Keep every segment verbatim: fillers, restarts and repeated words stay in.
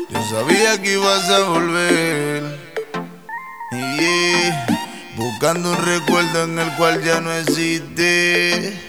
Yo sabía que ibas a volver. Yeah. Buscando un recuerdo en el cual ya no existe.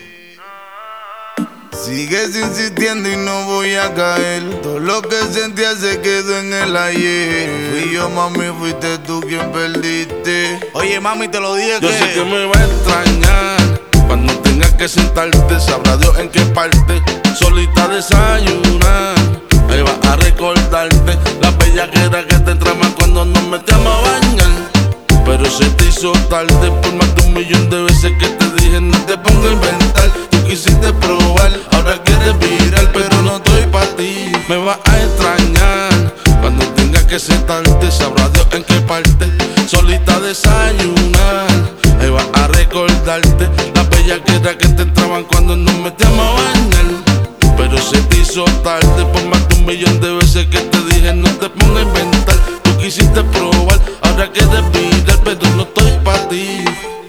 Sigues insistiendo y no voy a caer. Todo lo que sentía se quedó en el ayer. Fui yo, mami, fuiste tú quien perdiste. Oye, mami, te lo dije. Yo que sé que me va a extrañar. Cuando tengas que sentarte, sabrá Dios en qué parte. Solita desayunar, ahí vas a recordarte la bellaquera que te trama cuando nos metíamos a bañar. Pero se te hizo tarde por más de un millón de veces que te dije no te pongas a inventar. Tú quisiste probar, ahora quieres virar, pero no estoy pa' ti. Me vas a extrañar cuando tengas que sentarte, sabrá Dios en qué parte. Solita desayunar, ahí vas a recordarte la bellaquera que te entraban cuando nos metíamos a bañar. Pero se te hizo tarde por más de un millón de veces que te dije no te pongas a inventar. Tú quisiste probar, ahora quieres virar, pero no estoy pa' ti.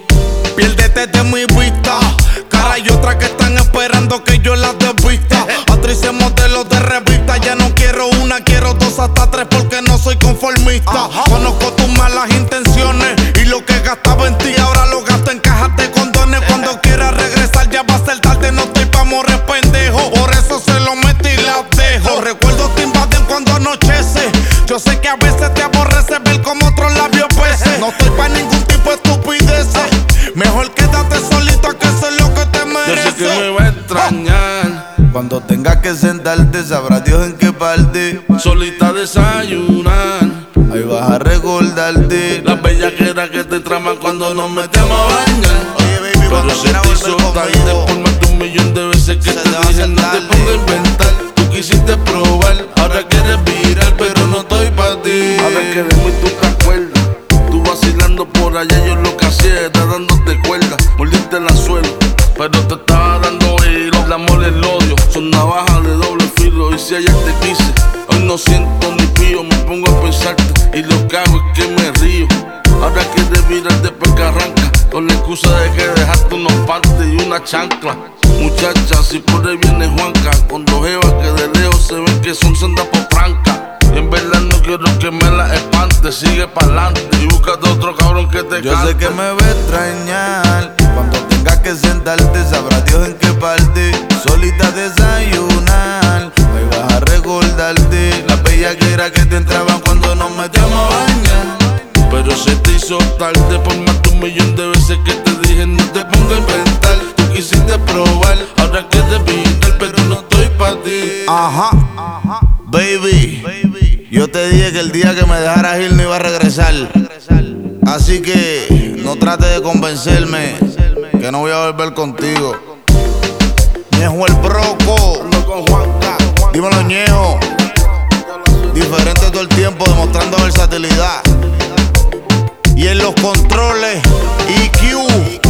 Piérdete de mi vista. Cara y otra que están esperando que yo las desvista. Actrices, modelos de revista. Ya no quiero una, quiero dos hasta tres porque no soy conformista. Ajá. Conozco tus malas intenciones y lo que gastaba en ti ahora lo gasto en cajas de condones. Cuando quieras regresar ya va a ser tarde, no estoy pa' morrer pendejo. Por eso se lo metí y las dejo. Los recuerdos te invaden cuando anochece. Yo sé que a veces te aborrece ver como otros labios pese. No estoy pa' ningún tipo de estupideces. Mejor quédate solito que eso es lo que te mereces. Yo sé que me va a extrañar. Cuando tengas que sentarte, sabrá Dios en qué parte. Solita desayunar, ahí vas a recordarte las bellaqueras que te traman cuando nos metemos a bañar. Oye, baby, pero cuando se quieras te volver hizo tarde conmigo, por más de un millón de veces que se te te va a dije hacer no te tarde. pongas a inventar. Tú quisiste probar, ahora quieres virar, pero no estoy pa' ti. Ahora que de mí tú te acuerdas, tú vacilando por allá, yo lo que hacía era dándote cuerda, mordiste el anzuelo, pero te estaba dando hilo. El amor y el odio son navajas de doble filo, y si ayer te quise, hoy no siento ni pío. Me pongo a pensarte y lo que hago es que me río. Ahora quieres virar después que arranca, con la excusa de que dejaste unos partes y una chancla. Muchacha, si por ahí viene Juanca, con dos jevas que de lejos se ven que son sendas por franca. Y en verdad no quiero que me la espante, sigue pa'lante y búscate otro cabrón que te yo cante. sé que me va a extrañar. Cuando tengas que sentarte, sabrá Dios en qué parte. Solita desayunar, ahí vas a recordarte la bellaquera que te entraban cuando nos metíamos a bañar. Pero se te hizo tarde por más de un millón de veces que te dije no te pongas a inventar. Tú quisiste probar, ahora quieres virar, pero no estoy pa' ti. Ajá, ajá, baby, baby, yo te dije que el día que me dejaras ir no iba a regresar. Así que no trates de convencerme que no voy a volver contigo. Ñejo el Broco, Ando con Juanca, dímelo Ñejo. Diferente todo el tiempo, demostrando versatilidad. Y en los controles, E Q.